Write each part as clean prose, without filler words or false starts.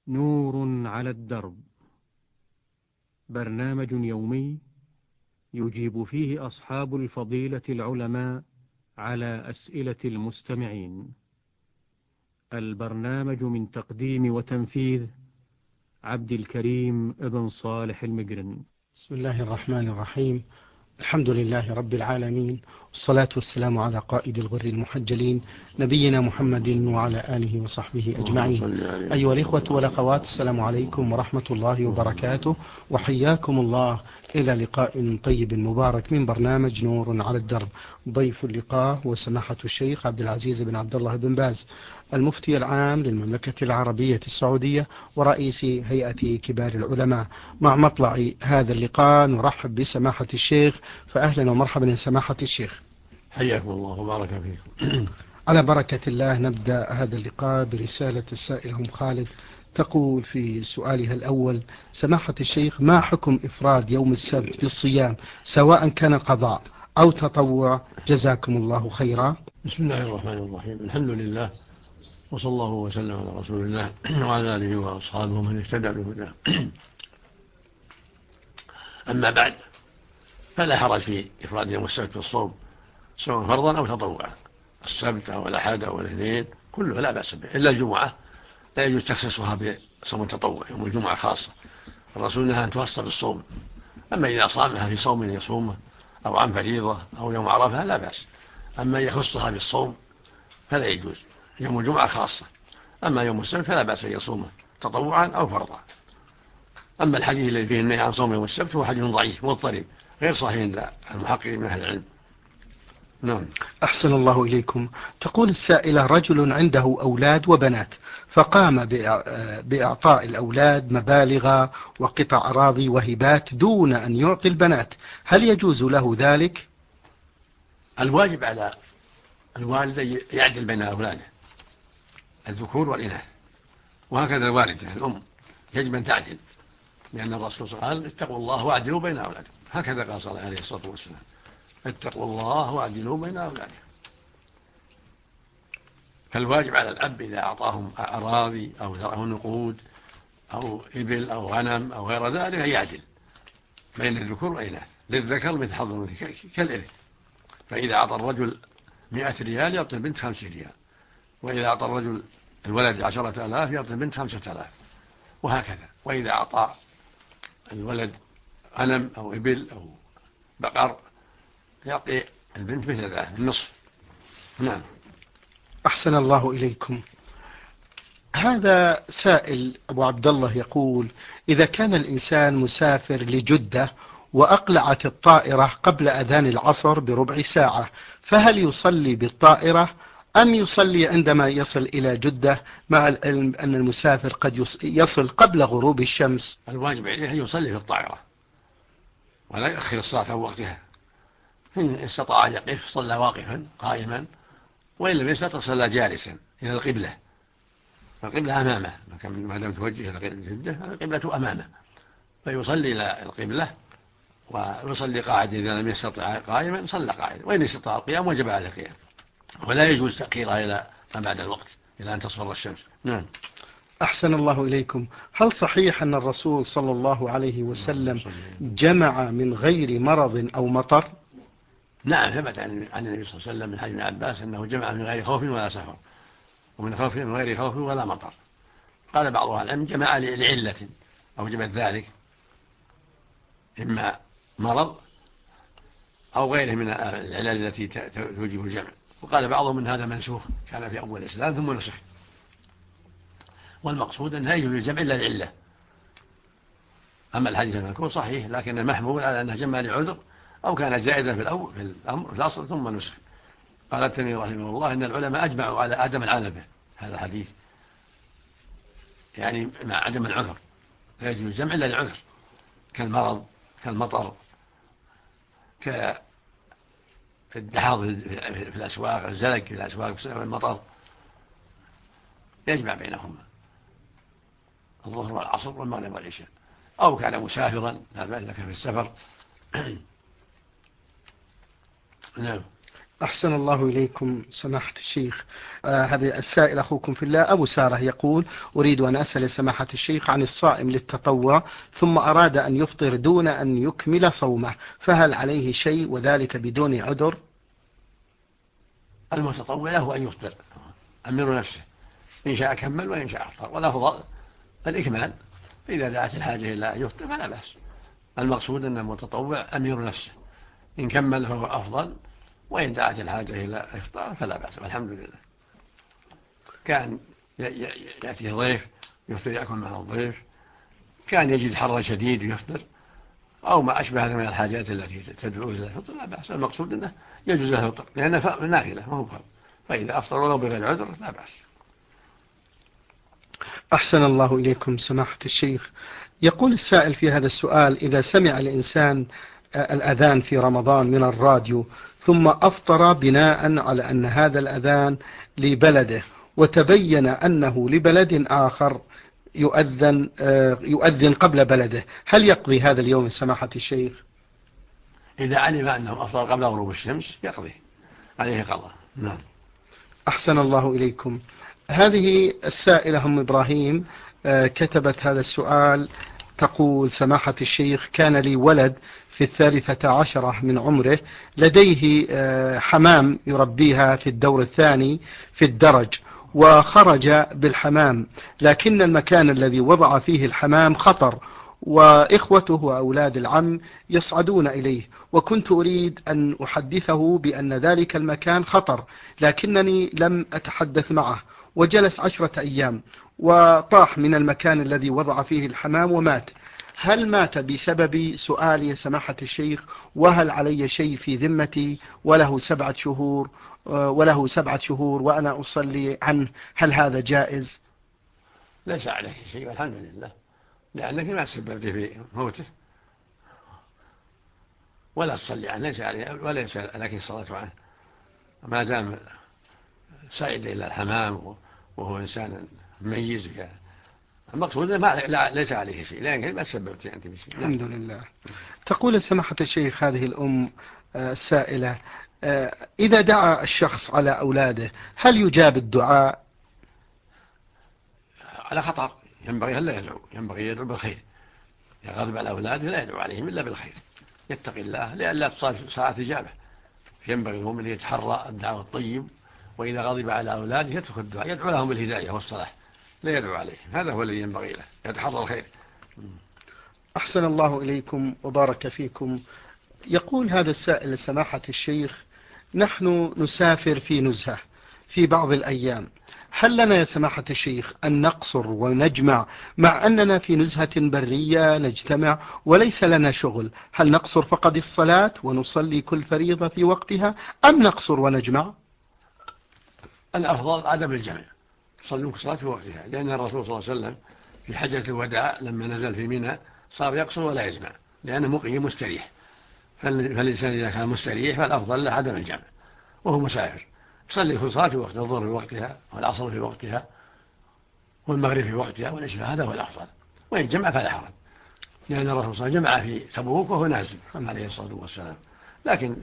نور على الدرب، برنامج يومي يجيب فيه أصحاب الفضيلة العلماء على أسئلة المستمعين. البرنامج من تقديم وتنفيذ عبد الكريم بن صالح المجرن. بسم الله الرحمن الرحيم. الحمد لله رب العالمين، والصلاة والسلام على قائد الغر المحجلين نبينا محمد وعلى آله وصحبه أجمعين. أيها الإخوة والأخوات، السلام عليكم ورحمة الله وبركاته، وحياكم الله إلى لقاء طيب مبارك من برنامج نور على الدرب. ضيف اللقاء وسماحة الشيخ عبد العزيز بن عبد الله بن باز، المفتي العام للمملكة العربية السعودية ورئيس هيئة كبار العلماء. مع مطلع هذا اللقاء نرحب بسماحة الشيخ، فأهلا ومرحبا يا سماحة الشيخ. حياكم الله وبارك فيكم. على بركة الله نبدأ هذا اللقاء برسالة السائل أم خالد، تقول في سؤالها الأول: سماحة الشيخ، ما حكم إفراد يوم السبت بالصيام سواء كان قضاء أو تطوع؟ جزاكم الله خيرا. بسم الله الرحمن الرحيم. الحمد لله، وصلى الله وسلم على رسول الله وعلى آله وأصحابه من اهتدى بهداه. أما بعد، فلا حرج في إفراد يوم السبت بالصوم سواء فرضا أو تطوعا. السبت أو الأحد أو الاثنين كله لا بأس به، إلا الجمعة لا يجوز تخصيصها بصوم التطوع، يوم الجمعة خاصة، الرسول نهى أن تخص بالصوم. أما إذا صامها في صوم يصومه أو عن فريضة أو يوم عرفة لا بأس. أما يخصها بالصوم فلا يجوز، يوم الجمعة خاصة. أما يوم السبت فلا بأس أن يصومه تطوعا أو فرضا. أما الحديث الذي فيه النهي عن صوم يوم السبت هو حديث ضعيف مضطرب غير صحيح عند المحقق من أهل العلم. نعم. أحسن الله إليكم. تقول السائلة: رجل عنده أولاد وبنات، فقام بإعطاء الأولاد مبالغ وقطع أراضي وهبات دون أن يعطي البنات، هل يجوز له ذلك؟ الواجب على الوالد يعدل بين أولاده الذكور والإناث، وهكذا الوالدة الأم يجب أن تعدل، لأن الرسول صلى الله عليه وسلم قال: اتقوا الله واعدلوا بين أولادكم. هكذا قال صلى الله عليه وسلم: اتقوا الله واعدلوا بين أولادكم. فالواجب على الأب إذا أعطاهم أراضي أو زرعهم نقود أو إبل أو غنم أو غير ذلك يعدل بين الذكور والإناث، للذكر مثل حظ الأنثيين كالإرث. فإذا أعطى الرجل 100 ريال يعطي البنت 5 ريال، وإذا أعطى الرجل الولد 10,000 يعطي البنت 5,000، وهكذا. وإذا أعطى الولد غنم أو إبل أو بقر يعطي البنت مثل ذلك النصف. نعم. أحسن الله إليكم. هذا سائل أبو عبد الله يقول: إذا كان الإنسان مسافر لجدة وأقلعت الطائرة قبل أذان العصر بربع ساعة، فهل يصلي بالطائرة أم يصلي عندما يصل إلى جدة، مع العلم أن المسافر قد يصل قبل غروب الشمس؟ الواجب عليه أن يصلي في الطائرة ولا يؤخر الصلاة عن وقتها. إن استطاع يقف صلى واقفا قائما، وإن لم يستطع صلى جالسا إلى القبلة، فالقبلة أمامه، ما دام توجه إلى جدة القبلة أمامه، فيصلي إلى القبلة ويصلي قاعدا. إذا لم يستطع قائما صلى قاعدا، وإن استطاع القيام وجب على القيام، ولا يجوز تأخيرها إلى ما بعد الوقت إلى أن تصفر الشمس. نعم. أحسن الله إليكم. هل صحيح أن الرسول صلى الله عليه وسلم جمع من غير مرض أو مطر؟ نعم، ثبت عن النبي صلى الله عليه وسلم من حديث عباس أنه جمع من غير خوف ولا سفر، ومن غير خوف ولا مطر. قال بعض أهل العلم جمع لعلة أوجبت ذلك، إما مرض أو غيره من العلل التي توجب الجمع. وقال بعضهم من هذا منسوخ، كان في أول الإسلام ثم نسخ، والمقصود أن لا يجوز الجمع إلا العلة. أما الحديث المذكور صحيح، لكن المحمول على أنه جمع لعذر أو كان جائزا في الأمر في الأصل ثم نسخ. قال الترمذي رحمه الله إن العلماء أجمعوا على عدم العمل به، هذا الحديث يعني مع عدم العذر، لا يجوز الجمع إلا لعذر كالمرض كالمطر كالدحاض في الأسواق، الزلق في الأسواق بسبب المطر، يجمع بينهما الظهر والعصر والمغرب والعشاء. أو كان مسافرا لا بأس لك في السفر. نعم. أحسن الله إليكم سماحة الشيخ. هذا السائل أخوكم في الله أبو سارة يقول: أريد أن أسأل سماحة الشيخ عن الصائم للتطوع ثم أراد أن يفطر دون أن يكمل صومه، فهل عليه شيء وذلك بدون عذر؟ المتطوع له أن يفطر أمر نفسه، إن شاء كمل وإن شاء أفطر، والأفضل الإكمال، فإذا دعت الحاجة إلى أن يفطر فلا بأس. المقصود أن المتطوع أمير نفسه، إن كمل فهو أفضل، وإن دعت الحاجة إلى إفطار فلا بأس، والحمد لله. كان يأتي ضيف يفطر يأكل مع الضيف، كان يجد حر شديد يفطر، أو ما أشبه هذا من الحاجات التي تدعو إلى الفطر لا بأس. المقصود أنه يجوز له الفطر لأنه نافلة وهو فرض، فإذا أفطر ولو بغير عذر لا بأس. أحسن الله إليكم سماحة الشيخ. يقول السائل في هذا السؤال: إذا سمع الإنسان الأذان في رمضان من الراديو ثم أفطر بناء على أن هذا الأذان لبلده، وتبين أنه لبلد آخر يؤذن قبل بلده، هل يقضي هذا اليوم سماحة الشيخ؟ إذا علم أنه أفطر قبل غروب الشمس يقضي، عليه قضاء. نعم. أحسن الله إليكم. هذه السائلة أم إبراهيم كتبت هذا السؤال، تقول: سماحة الشيخ، كان لي ولد في 13 من عمره، لديه حمام يربيها في الدور الثاني في الدرج، وخرج بالحمام، لكن المكان الذي وضع فيه الحمام خطر، وإخوته وأولاد العم يصعدون إليه، وكنت أريد أن أحدثه بأن ذلك المكان خطر، لكنني لم أتحدث معه، وجلس 10 أيام وطاح من المكان الذي وضع فيه الحمام ومات. هل مات بسبب سؤالي سماحة الشيخ؟ وهل علي شيء في ذمتي؟ وله 7 شهور وأنا أصلي عنه، هل هذا جائز؟ ليس عليه شيء والحمد لله، لأنك ما تسببت في موته، ولا تصلي عنه، ليس عليه وليس لك الصلاة عنه ما دام سائد إلى الحمام وهو إنسان مميز. المقصود ليس عليه شيء، لكن ما تسببت أنت بشيء. الحمد لله. تقول سماحة الشيخ هذه الأم السائلة: إذا دعا الشخص على أولاده هل يجاب الدعاء؟ على خطر، ينبغي أن لا يدعو، ينبغي يدعو بالخير. إذا غضب على أولاده لا يدعو عليهم إلا بالخير، يتقي الله لئلا تصال ساعة إجابة. ينبغي المؤمن يتحرى الدعوة الطيب، وإذا غضب على أولاده يترك الدعاء، يدعو لهم بالهداية والصلاح، لا يدعو عليهم. هذا هو الذي ينبغي له، يتحرى الخير. أحسن الله إليكم وبارك فيكم. يقول هذا السائل سماحة الشيخ: نحن نسافر في نزهة في بعض الأيام، هل لنا يا سماحة الشيخ أن نقصر ونجمع مع أننا في نزهة برية نجتمع وليس لنا شغل؟ هل نقصر فقط الصلاة ونصلي كل فريضة في وقتها، أم نقصر ونجمع؟ الأفضل عدم الجمع، صلوا الصلاة في وقتها، لأن الرسول صلى الله عليه وسلم في حجة الوداع لما نزل في منى صار يقصر ولا يجمع، لأنه مقيم مستريح. فالإنسان إذا كان مستريح فالأفضل له عدم الجمع، وهو مسافر يصلي كل صلاة في وقتها، الظهر في وقتها، والعصر في وقتها، والمغرب في وقتها، والعشاء، هذا هو الأفضل. وإن جمع فلا حرج، لأن الرسول صلى الله عليه وسلم جمع في تبوك وهو نازل عليه الصلاة والسلام. لكن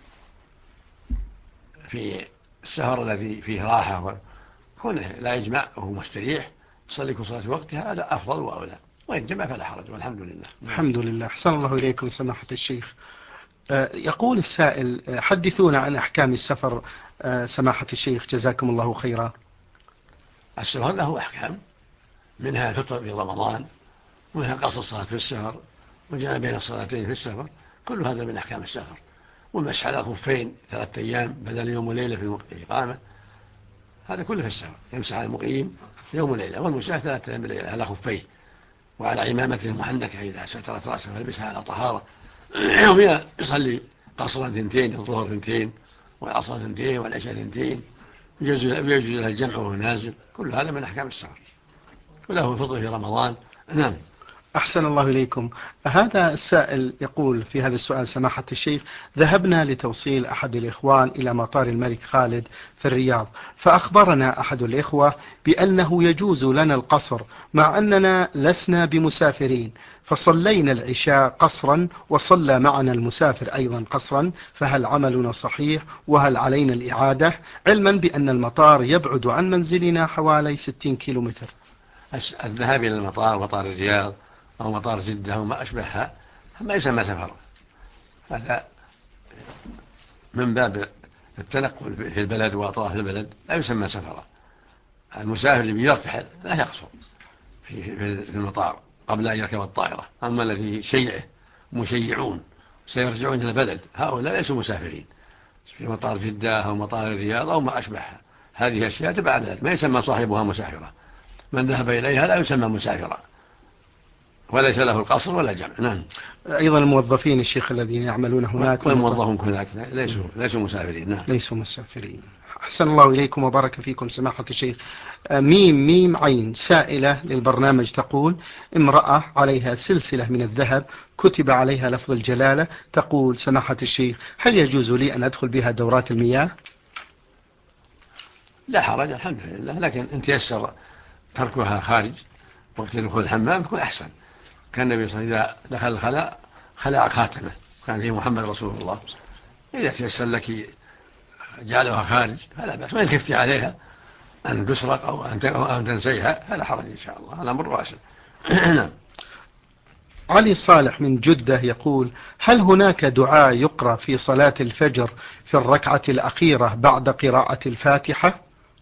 في السفر الذي فيه راحة كونه لا يجمع وهو مستريح يصلي كل صلاة في وقتها، هذا أفضل وأولى، وإن جمع فلا حرج، والحمد لله. الحمد لله. أحسن الله إليكم سماحة الشيخ. يقول السائل: حدثونا عن أحكام السفر سماحة الشيخ جزاكم الله خيرا. السفر له أحكام، منها الفطر في رمضان، ومنها قصر الصلاة في السفر، والجمع بين الصلاتين في السفر، كل هذا من أحكام السفر. والمسح على الخفين 3 أيام بدل يوم وليلة في الإقامة، هذا كله في السفر، يمسح على المقيم يوم وليلة، والمسافر 3 أيام بليلة على خفيه، وعلى عمامته المحنكة إذا سترت رأسه فلبسها على طهارة. يوم يصلي قصرا 2، الظهر 2 والعصر 2 والعشاء 2، ويجوز له الجمع وهو نازل، كل هذا من أحكام السفر، وله الفطر في رمضان. نعم. أحسن الله إليكم. هذا السائل يقول في هذا السؤال: سماحة الشيخ، ذهبنا لتوصيل أحد الإخوان إلى مطار الملك خالد في الرياض، فأخبرنا أحد الإخوة بأنه يجوز لنا القصر مع أننا لسنا بمسافرين، فصلينا العشاء قصرا وصلى معنا المسافر أيضا قصرا، فهل عملنا صحيح وهل علينا الإعادة، علما بأن المطار يبعد عن منزلنا حوالي 60 كيلومتر؟ الذهاب إلى المطار، مطار الرياض أو مطار جدة أو ما أشبهها، ما يسمى سفر، هذا من باب التنقل في البلد وأطراف البلد، لا يسمى سفرا. المسافر اللي بيرتحل لا يقصر في المطار قبل أن يركب الطائرة. أما الذي شيعه مشيعون سيرجعون إلى البلد، هؤلاء ليسوا مسافرين في مطار جدة أو مطار الرياض أو ما أشبهها، هذه أشياء تبع البلد، ما يسمى صاحبها مسافرة. من ذهب إليها لا يسمى مسافرا، وليس له القصر ولا جمع. نعم. أيضا الموظفين الشيخ الذين يعملون هناك والموظفون هناك ليسوا مسافرين. نعم. ليسوا مسافرين. أحسن الله إليكم وبارك فيكم سماحة الشيخ. ميم عين سائلة للبرنامج تقول: امرأة عليها سلسلة من الذهب كتب عليها لفظ الجلالة، تقول: سماحة الشيخ، هل يجوز لي أن أدخل بها دورات المياه؟ لا حرج، الحمد لله، لكن إن تيسر تركها خارج وقت دخول الحمام يكون أحسن. كان النبي صلى الله عليه وسلم إذا دخل الخلاء خلع خاتمه، كان فيه محمد رسول الله. إذا تيسر لك جعلها خارج فلا بأس، وإن خفت عليها أن تسرق أو أن تنسيها فلا حرج إن شاء الله، الأمر واسع. نعم. علي صالح من جدة يقول: هل هناك دعاء يقرأ في صلاة الفجر في الركعة الأخيرة بعد قراءة الفاتحة؟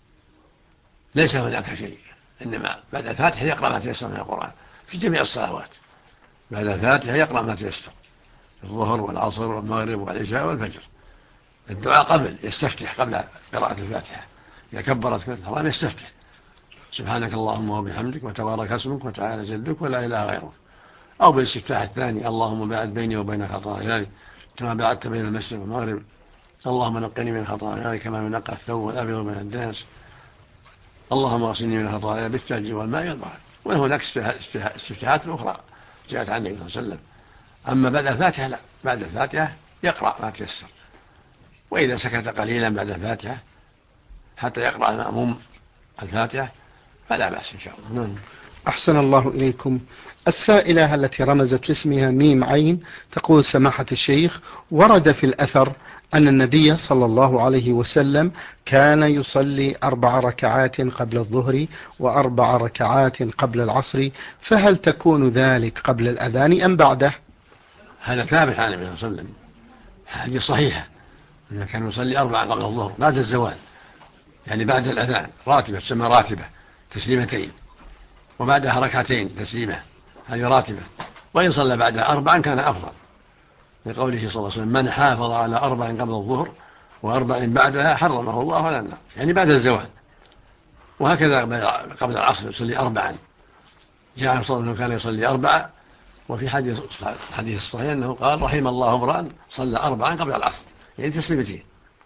ليس هناك شيء، إنما بعد الفاتحة يقرأ ما تيسر من القرآن في جميع الصلوات. بعد الفاتحة يقرأ ما تيسر، الظهر والعصر والمغرب والعشاء والفجر. الدعاء قبل يستفتح، قبل قراءة الفاتحة إذا كبرت الحرام يستفتح: سبحانك اللهم وبحمدك وتبارك اسمك وتعالى جدك ولا إله غيرك. أو بالاستفتاح الثاني: اللهم باعد بيني وبين خطاياي كما بعدت بين المشرق والمغرب، اللهم نقني من خطاياي كما ينقى الثوب الأبيض من الدنس، اللهم اغسلني من خطاياي بالثلج والماء والبرد. وهناك استفتاحات أخرى جاءت عن النبي صلى الله عليه وسلم. أما بعد الفاتحة لا، بعد الفاتحة يقرأ ما تيسر، وإذا سكت قليلا بعد الفاتحة حتى يقرأ المأموم الفاتحة فلا بأس إن شاء الله. نعم. أحسن الله إليكم. السائلة التي رمزت لاسمها ميم عين تقول: سماحة الشيخ، ورد في الأثر أن النبي صلى الله عليه وسلم كان يصلي 4 ركعات قبل الظهر و4 ركعات قبل العصر، فهل تكون ذلك قبل الأذان أم بعده؟ هذا ثابت عن النبي صلى الله عليه وسلم، هذه صحيحة، أنه كان يصلي 4 قبل الظهر بعد الزوال، يعني بعد الأذان، راتبة تسمى راتبة، تسليمتين، وبعدها ركعتين تسليمة، هذه راتبة. وإن صلى بعدها 4 كان أفضل، لقوله صلى الله عليه وسلم: من حافظ على 4 قبل الظهر و4 بعدها حرمه الله على النار، يعني بعد الزوال. وهكذا قبل العصر يصلي 4، جاء صلى الله عليه وسلم كان يصلي 4. وفي حديث الصحيح أنه قال: رحم الله امرأ صلى 4 قبل العصر، يعني تسليمتين.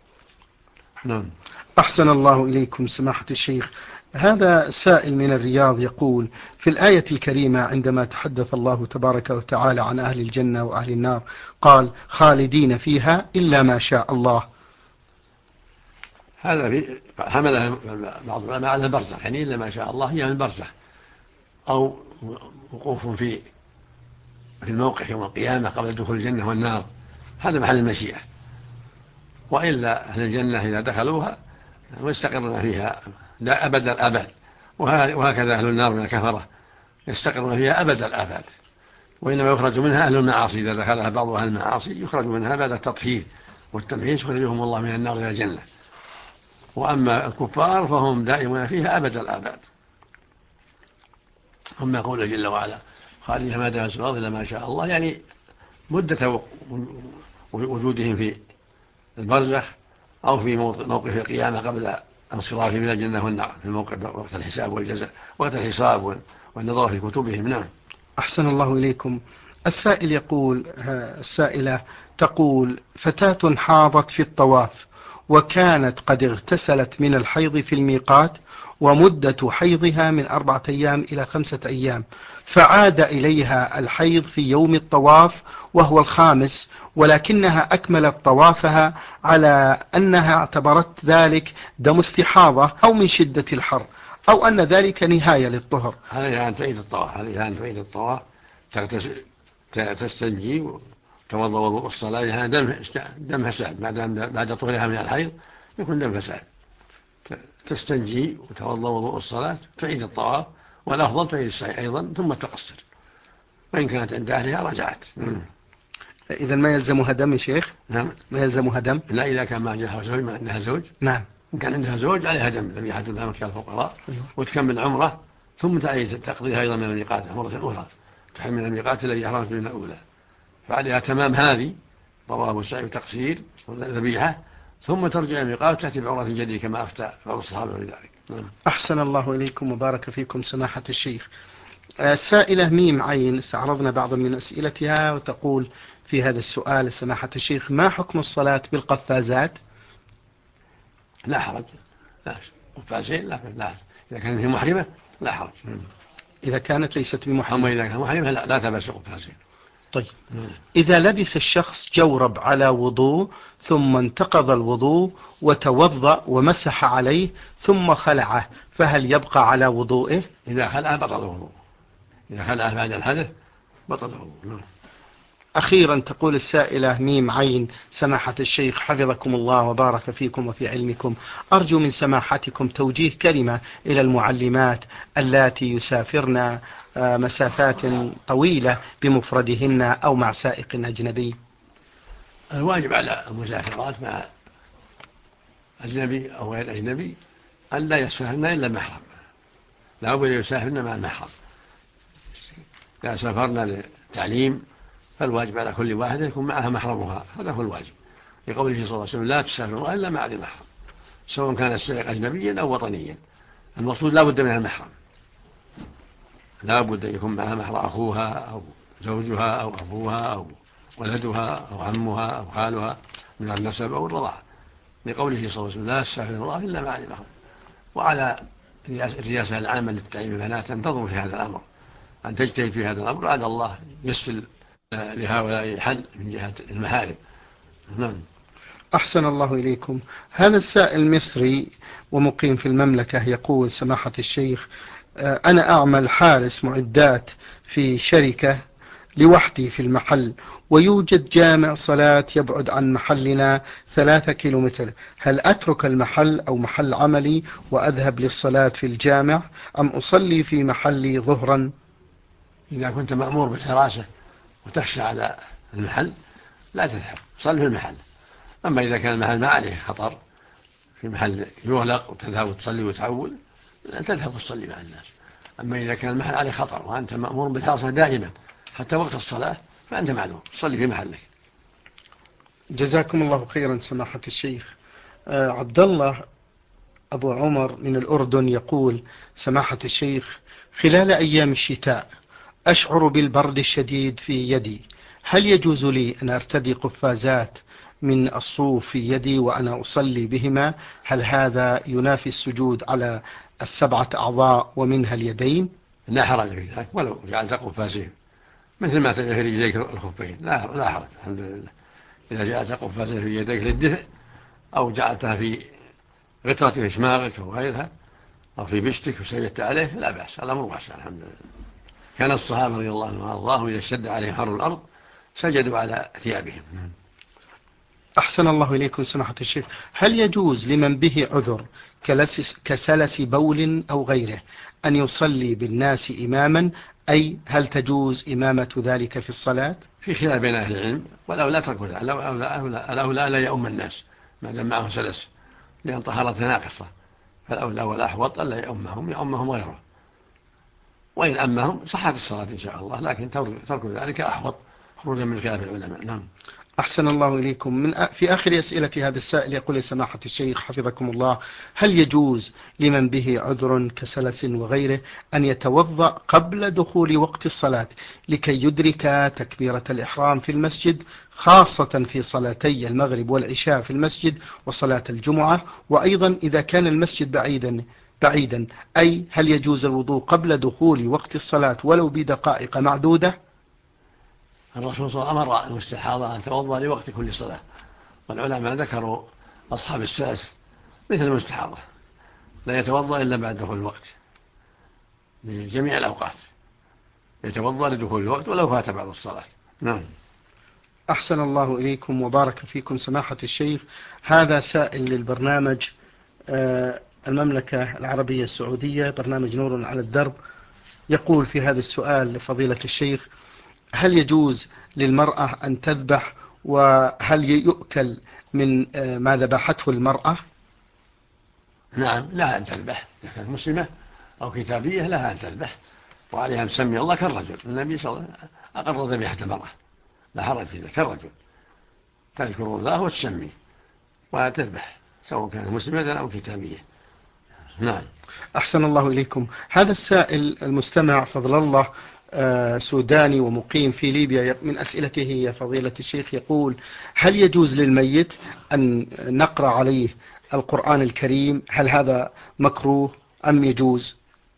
نعم. أحسن الله إليكم سماحة الشيخ. هذا سائل من الرياض يقول: في الآية الكريمة عندما تحدث الله تبارك وتعالى عن أهل الجنة وأهل النار قال: خالدين فيها إلا ما شاء الله. هذا حمل بعض العلماء على البرزخ، يعني إلا ما شاء الله هي من البرزخ، أو وقوف في الموقف يوم القيامة قبل دخول الجنة والنار، هذا محل المشيئة. وإلا أهل الجنة إذا دخلوها ويستقرون فيها لا أبد الآباد، وهكذا أهل النار من الكفرة يستقرون فيها أبد الآباد. وإنما يخرج منها أهل المعاصي، إذا دخلها بعض أهل المعاصي يخرج منها بعد التطهير والتمحيص، يخرجهم الله من النار إلى الجنة. وأما الكفار فهم دائمون فيها أبد الآباد. ثم يقول جل وعلا: خالدين ما دام الأرض إلا ما شاء الله، يعني مدة وجودهم في البرزخ أو في موقف القيامة قبل انصراف من الجنة والنار، في الموقف وقت الحساب والجزاء، وقت الحساب والنظر في كتبهم. نعم. أحسن الله إليكم. السائلة تقول: فتاة حاضت في الطواف وكانت قد اغتسلت من الحيض في الميقات، ومدة حيضها من 4 أيام إلى 5 أيام، فعاد إليها الحيض في يوم الطواف وهو الخامس، ولكنها أكملت طوافها على أنها اعتبرت ذلك دم استحاضة أو من شدة الحر، أو أن ذلك نهاية للطهر. عليها أن تعيد الطواف، تستنجي وتوضأ وضوء الصلاة، لها دم فساد بعد طهرها من الحيض يكون دم فساد، تستنجي وتوضأ وضوء الصلاة، تعيد الطواف، والأفضل تعيد السعي أيضا ثم تقصر، وإن كانت عند أهلها رجعت. إذا ما يلزمها دم يا شيخ؟ نعم. ما يلزمها دم؟ لا، إذا كان ما عندها زوج، ما عندها زوج. نعم. إن كان عندها زوج عليها دم، ذبيحة ذلك الفقراء، وتكمل عمره ثم تعيد تقضيها أيضا من الميقات مرة أخرى، تحمل من الميقات الذي أحرمت من الأولى، فعليها تمام هذه طواف والسعي وتقصير وذبيحة، ثم ترجع إلى الميقات وتأتي بعمرة جديدة كما أفتى بعض الصحابة بذلك. أحسن الله إليكم وبارك فيكم سماحة الشيخ. سائلة ميم عين استعرضنا بعضا من أسئلتها، وتقول في هذا السؤال: سماحة الشيخ، ما حكم الصلاة بالقفازات؟ لا حرج، لا قفازين لا، إذا كانت هي محرمة لا حرج. إذا كانت ليست بمحرمة. أما إذا كانت محرمة لا تبأس قفازين. طيب. إذا لبس الشخص جورب على وضوء ثم انتقض الوضوء وتوضأ ومسح عليه ثم خلعه، فهل يبقى على وضوئه؟ إذا خلعه بطل الوضوء، إذا خلعه بعد الحدث بطل الوضوء. أخيرا تقول السائلة ميم عين: سماحة الشيخ حفظكم الله وبارك فيكم وفي علمكم، أرجو من سماحتكم توجيه كلمة إلى المعلمات اللاتي يسافرن مسافات طويلة بمفردهن أو مع سائق أجنبي. الواجب على المسافرات مع أجنبي أو غير أجنبي أن لا يسافرن إلا محرم، لا بد يسافرن مع المحرم. إذا سافرنا للتعليم فالواجب على كل واحد يكون معها محرمها، هذا هو الواجب، لقوله صلى الله عليه وسلم: لا تسافروا إلا مع ذي محرم، سواء كان السائق أجنبيا أو وطنيا. المقصود لا بد من المحرم، لا بد أن يكون معها محرم، أخوها أو زوجها أو أبوها أو ولدها أو عمها أو خالها من النسب أو الرضاعة، لقوله صلى الله عليه وسلم: لا تسافر المرأة إلا مع ذي محرم. وعلى الرئاسة العامة للتعليم البنات أن تنظر في هذا الأمر، أن تجتهد في هذا الأمر، لعل الله يسر لهؤلاء الحل من جهة المحارم. نعم. أحسن الله إليكم. هذا السائل مصري ومقيم في المملكة، يقول: سماحة الشيخ، أنا أعمل حارس معدات في شركة لوحدي في المحل، ويوجد جامع صلاة يبعد عن محلنا 3 كيلومتر، هل أترك المحل أو محل عملي وأذهب للصلاة في الجامع، أم أصلي في محلي ظهرا؟ إذا كنت مأمور بالحراسة وتخشى على المحل لا تذهب، صل في المحل. أما إذا كان المحل ما عليه خطر، في محل يغلق وتذهب وتصلي وتعول، لا تذهب وتصلي مع الناس. أما إذا كان المحل عليه خطر وأنت مأمور بالحراسة دائما حتى وقت الصلاة فأنت معلوم، صلي في محلك. جزاكم الله خيرا سماحة الشيخ. عبد الله أبو عمر من الأردن يقول: سماحة الشيخ، خلال أيام الشتاء أشعر بالبرد الشديد في يدي، هل يجوز لي أن أرتدي قفازات من الصوف في يدي وأنا أصلي بهما؟ هل هذا ينافي السجود على 7 أعضاء ومنها اليدين؟ لا حرج في ذلك، ولو جعلت قفازين مثل ما تجعل في رجليك الخفين لا حرج، الحمد لله. إذا جعلت قفازين في يديك للدفء، أو جعلتها في غطرة في شماغك أو غيرها أو في بشتك وسجدت عليه لا بأس، الأمر واسع الحمد لله. كان الصحابة رضي الله عنهم وأرضاهم إذا اشتد عليهم حر الأرض سجدوا على ثيابهم. أحسن الله إليكم سماحة الشيخ. هل يجوز لمن به عذر كسلس بول أو غيره أن يصلي بالناس إماما، أي هل تجوز إمامة ذلك في الصلاة؟ في خلاف بين أهل العلم، والأولى ترك ذلك، الأولى لا يؤم الناس ما دام معه سلس، لأن طهارته ناقصة، فالأولى والأحوط ألا يؤمهم غيره، وإن أمهم صحت الصلاة إن شاء الله، لكن ترك ذلك أحوط خروجا من خلاف العلماء. نعم. أحسن الله إليكم. في آخر أسئلة هذا السائل يقول: يا سماحة الشيخ حفظكم الله، هل يجوز لمن به عذر كسلس وغيره أن يتوضأ قبل دخول وقت الصلاة لكي يدرك تكبيرة الإحرام في المسجد، خاصة في صلاتي المغرب والعشاء في المسجد وصلاة الجمعة، وأيضا إذا كان المسجد بعيدا، أي هل يجوز الوضوء قبل دخول وقت الصلاة ولو بدقائق معدودة؟ الرسول صلى الله عليه وسلم أمر المستحاضة أن توضأ لوقت كل صلاة، والعلماء ذكروا أصحاب السلس مثل المستحاضة لا يتوضأ إلا بعد دخول الوقت لجميع الأوقات، يتوضأ لدخول الوقت ولو فات بعد الصلاة. نعم. أحسن الله إليكم وبارك فيكم سماحة الشيخ. هذا سائل للبرنامج المملكة العربية السعودية، برنامج نور على الدرب، يقول في هذا السؤال لفضيلة الشيخ: هل يجوز للمرأة أن تذبح، وهل يؤكل من ما ذبحته المرأة؟ نعم، لها أن تذبح إذا كانت مسلمة أو كتابية، لها أن تذبح وعليها أن تسمي الله كالرجل. النبي صلى الله عليه وسلم أقر ذبيحة المرأة، لا حرج في ذلك، كالرجل تذكر الله وتسمي وتذبح سواء كانت مسلمة أو كتابية. نعم. أحسن الله إليكم. هذا السائل المستمع فضل الله سوداني ومقيم في ليبيا، من أسئلته يا فضيلة الشيخ يقول: هل يجوز للميت أن نقرأ عليه القرآن الكريم؟ هل هذا مكروه أم يجوز؟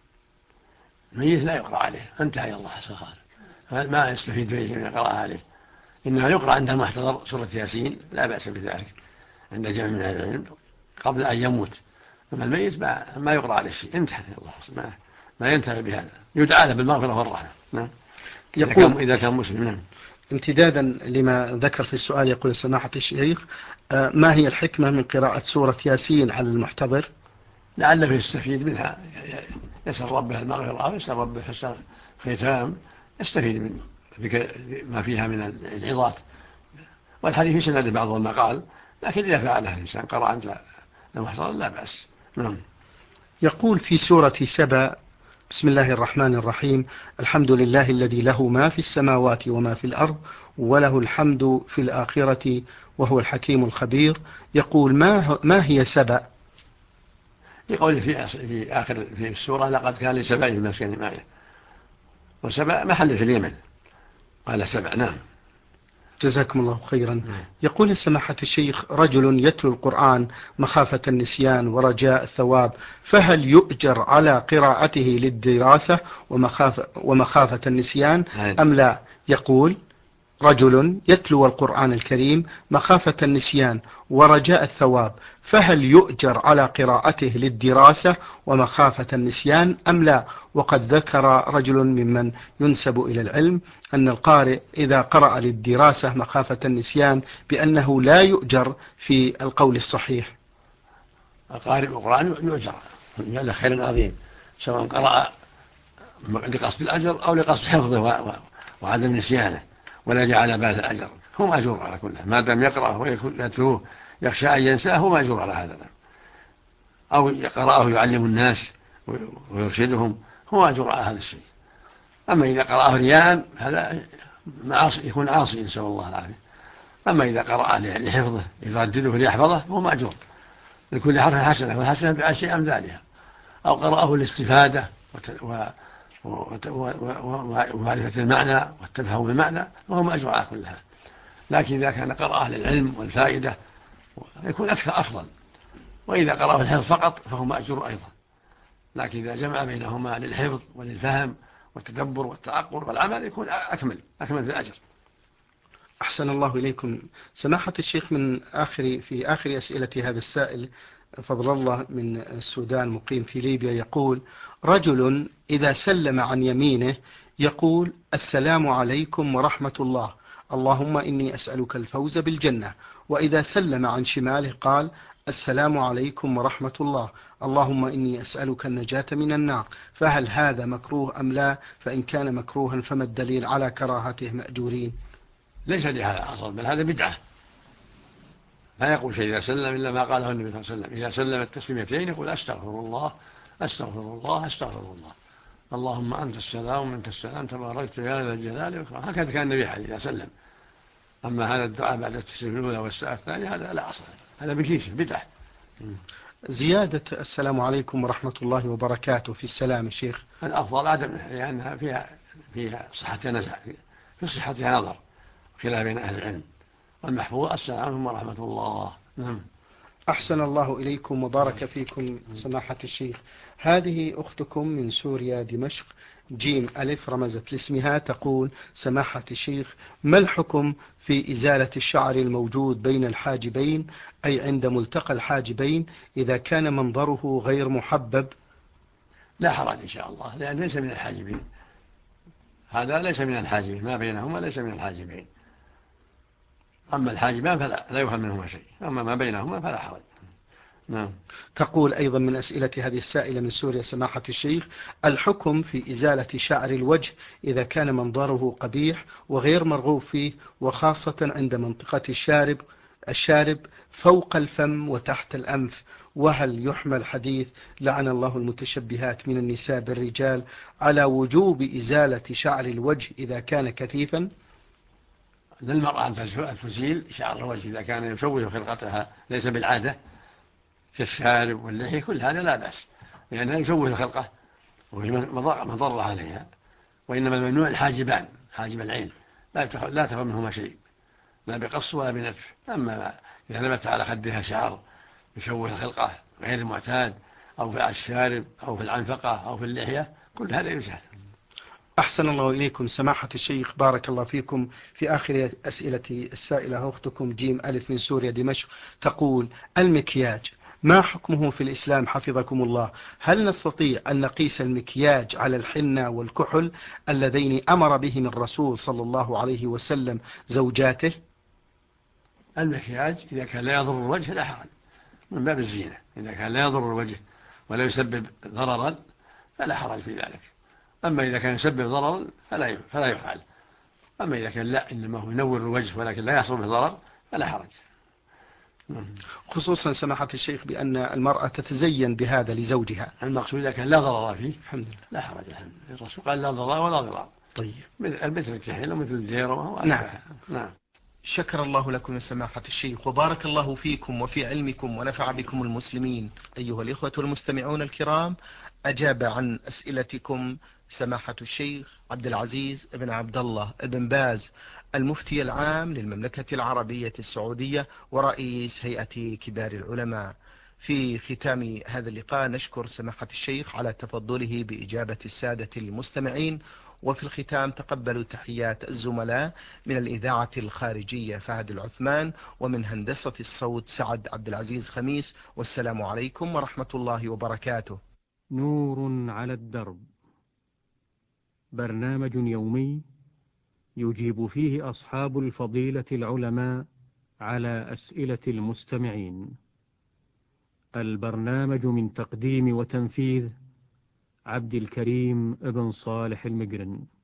الميت لا يقرأ عليه، انتهى الله سبحانه، ما يستفيد به من يقرأ عليه، إنما يقرأ عند المحتضر سورة ياسين، لا بأس بذلك عند جمع من أهل العلم قبل أن يموت. أما الميت ما يقرأ عليه شيء، انتهى الله، ما ينتهي بهذا، يدعى له بالمغفرة والرحمة. نعم. إذا كان مسلم. نعم. امتدادا لما ذكر في السؤال يقول سماحة الشيخ: ما هي الحكمة من قراءة سورة ياسين على المحتضر؟ لعله يستفيد منها، يسأل ربه المغفرة أو يسأل ربه حسن ختام، يستفيد من ما فيها من العظات، والحديث في سند بعض المقال، لكن إذا فعلها الإنسان قرأ عند المحتضر لا بأس. نعم. يقول في سورة سبأ: بسم الله الرحمن الرحيم، الحمد لله الذي له ما في السماوات وما في الأرض وله الحمد في الآخرة وهو الحكيم الخبير. يقول: ما هي سبأ؟ يقول في آخر في السورة: لقد كان لسبأ في مسكن مائه، وسبأ محل في اليمن، قال سبأ. نعم. جزاكم الله خيرا. يقول سماحة الشيخ: رجل يتلو القرآن مخافة النسيان ورجاء الثواب، فهل يؤجر على قراءته للدراسة ومخافة النسيان أم لا؟ يقول: رجل يتلو القرآن الكريم مخافة النسيان ورجاء الثواب، فهل يؤجر على قراءته للدراسة ومخافة النسيان أم لا؟ وقد ذكر رجل ممن ينسب إلى العلم أن القارئ إذا قرأ للدراسة مخافة النسيان بأنه لا يؤجر في القول الصحيح. قارئ القرآن يؤجر، له خير عظيم، سواء قرأ لقصد الأجر أو لقصد حفظه وعدم نسيانه، ولا جعل بال الأجر، هو مأجور على كله ما دام يقرأه ويتلوه يخشى أن ينساه، هو مأجور على هذا، أو يقرأه يعلم الناس ويرشدهم، هو مأجور على هذا الشيء. أما إذا قرأه رياء هذا يكون عاصي، نسأل الله العافية. أما إذا قرأه لحفظه يردده ليحفظه هو مأجور، لكل حرف حسنة والحسنة بعشر أمثالها، أو قرأه للاستفادة ومعرفة المعنى والتفهم المعنى وهو مأجور على كل هذا. لكن إذا كان قرأه للعلم والفائدة يكون أكثر أفضل، وإذا قرأه الحفظ فقط فهو مأجور أيضا. لكن إذا جمع بينهما للحفظ وللفهم والتدبر والتعقل والعمل يكون أكمل في الأجر. أحسن الله إليكم سماحة الشيخ. في آخر أسئلة هذا السائل فضل الله من السودان مقيم في ليبيا يقول: رجل إذا سلم عن يمينه يقول: السلام عليكم ورحمة الله، اللهم إني أسألك الفوز بالجنة، وإذا سلم عن شماله قال: السلام عليكم ورحمة الله، اللهم إني أسألك النجاة من النار، فهل هذا مكروه أم لا؟ فإن كان مكروها فما الدليل على كراهته مأجورين؟ ليس لهذا أصل، بل هذا بدعة. لا يقول شيء إذا سلم إلا ما قاله النبي صلى الله عليه وسلم. إذا سلم التسليمتين يقول: أستغفر الله أستغفر الله أستغفر الله، اللهم أنت السلام ومنك السلام تباركت يا ذا الجلال والإكرام. هكذا كان النبي عليه إذا سلم. أما هذا الدعاء بعد التسليم الأولى والساعة الثانية هذا لا أصل، هذا بكيس بدعة. زيادة السلام عليكم ورحمة الله وبركاته في السلام يا شيخ. الأفضل عدمه لأنها فيها صحة نزع، في صحتها نظر خلاف بين أهل العلم، والمحفوظ السلام عليكم ورحمة الله. نعم. أحسن الله إليكم وبارك فيكم سماحة الشيخ. هذه أختكم من سوريا دمشق جيم ألف رمزت لاسمها، تقول: سماحة الشيخ، ما الحكم في إزالة الشعر الموجود بين الحاجبين، أي عند ملتقى الحاجبين، إذا كان منظره غير محبب؟ لا حرج إن شاء الله، لأن ليس من الحاجبين، هذا ليس من الحاجبين، ما بينهما ليس من الحاجبين. أما الحاجبان فلا يفهم منهما شيء، أما ما بينهما فلا حرج. نعم. تقول أيضا من أسئلة هذه السائلة من سوريا: سماحة الشيخ، الحكم في إزالة شعر الوجه إذا كان منظره قبيح وغير مرغوب فيه، وخاصة عند منطقة الشارب فوق الفم وتحت الأنف، وهل يحمل حديث لعن الله المتشبهات من النساء بالرجال على وجوب إزالة شعر الوجه إذا كان كثيفا؟ للمرأة أن تزيل شعر الوجه إذا كان يشوه خلقتها ليس بالعادة كالشارب واللحية، كل هذا لا بأس، لأنها يشوه الخلقة وهي مضرة عليها. وإنما الممنوع الحاجبان، حاجب العين لا تفهم منهما شيء، لا بقص ولا بنتف. أما إذا نبت على خدها شعر يشوه الخلقة غير المعتاد، أو في الشارب أو في العنفقة أو في اللحية، كل هذا يزال. أحسن الله إليكم سماحة الشيخ، بارك الله فيكم. في آخر أسئلة السائلة أختكم جيم ألف من سوريا دمشق، تقول: المكياج ما حكمه في الإسلام حفظكم الله؟ هل نستطيع أن نقيس المكياج على الحنة والكحل اللذين أمر بهم الرسول صلى الله عليه وسلم زوجاته؟ المكياج إذا كان لا يضر الوجه لا حرج، من باب الزينة. إذا كان لا يضر الوجه ولا يسبب ضررا فلا حرج في ذلك. أما إذا كان يسبب ضررا فلا يفعل. أما إذا كان لا، إنما هو ينور الوجه ولكن لا يحصل به ضرر فلا حرج. خصوصا سماحة الشيخ بأن المرأة تتزين بهذا لزوجها. المقصود إذا كان لا ضرر فيه الحمد لله لا حرج. الرسول قال لا ضرر ولا ضرار. طيب. مثل الكحيل ومثل الجيرة. نعم. شكر الله لكم سماحة الشيخ وبارك الله فيكم وفي علمكم ونفع بكم المسلمين. أيها الإخوة المستمعون الكرام، أجاب عن أسئلتكم سماحة الشيخ عبد العزيز بن عبد الله بن باز، المفتي العام للمملكة العربية السعودية ورئيس هيئة كبار العلماء. في ختام هذا اللقاء نشكر سماحة الشيخ على تفضله بإجابة السادة المستمعين. وفي الختام تقبلوا تحيات الزملاء من الإذاعة الخارجية فهد العثمان، ومن هندسة الصوت سعد عبد العزيز خميس، والسلام عليكم ورحمة الله وبركاته. نور على الدرب، برنامج يومي يجيب فيه أصحاب الفضيلة العلماء على أسئلة المستمعين. البرنامج من تقديم وتنفيذ عبد الكريم ابن صالح المقرن.